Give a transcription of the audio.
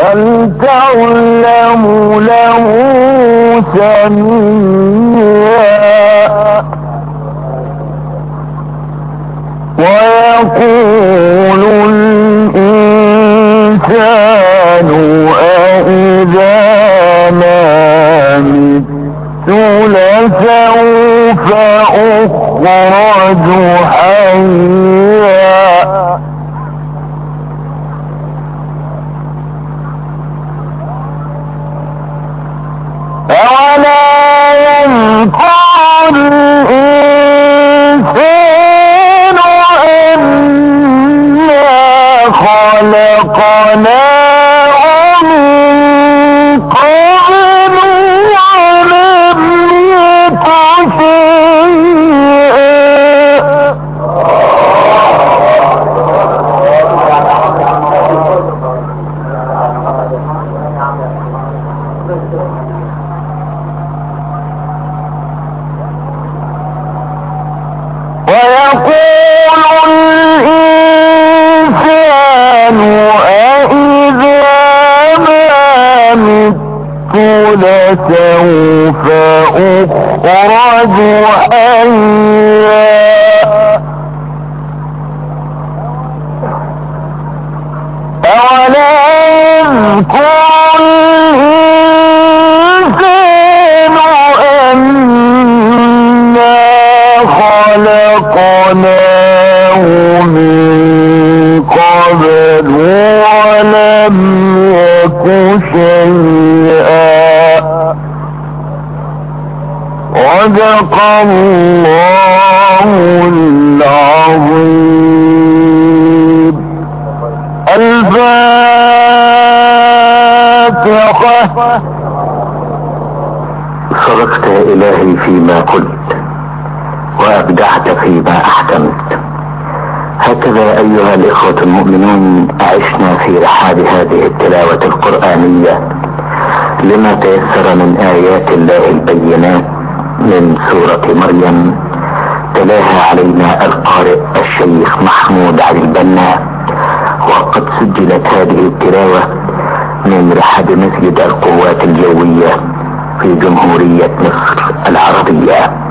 هل تعلم له سميا ويقول الإنسان أإذا ما مت لسوف أخرج حيا أولا يذكر الإنسان أنا خلقناه من قبل ولم يك شيئا ويقول الإنسان أإذا ما مت لسوف أخرج حيا أولا يذكر الإنسان أنا خلقناه من قبل ولم يك شيئا صدق الله العظيم. الفاتحة. صدقت يا إلهي فيما قلت وأبدعت فيما أحكمت. هكذا أيها الإخوة المؤمنون عشنا في رحاب هذه التلاوة القرآنية لما تيسر من آيات الله البينات من سورة مريم، تلاها علينا القارئ الشيخ محمود علي البنا، وقد سجلت هذه التلاوة من رحاب مسجد القوات الجوية في جمهورية مصر العربية.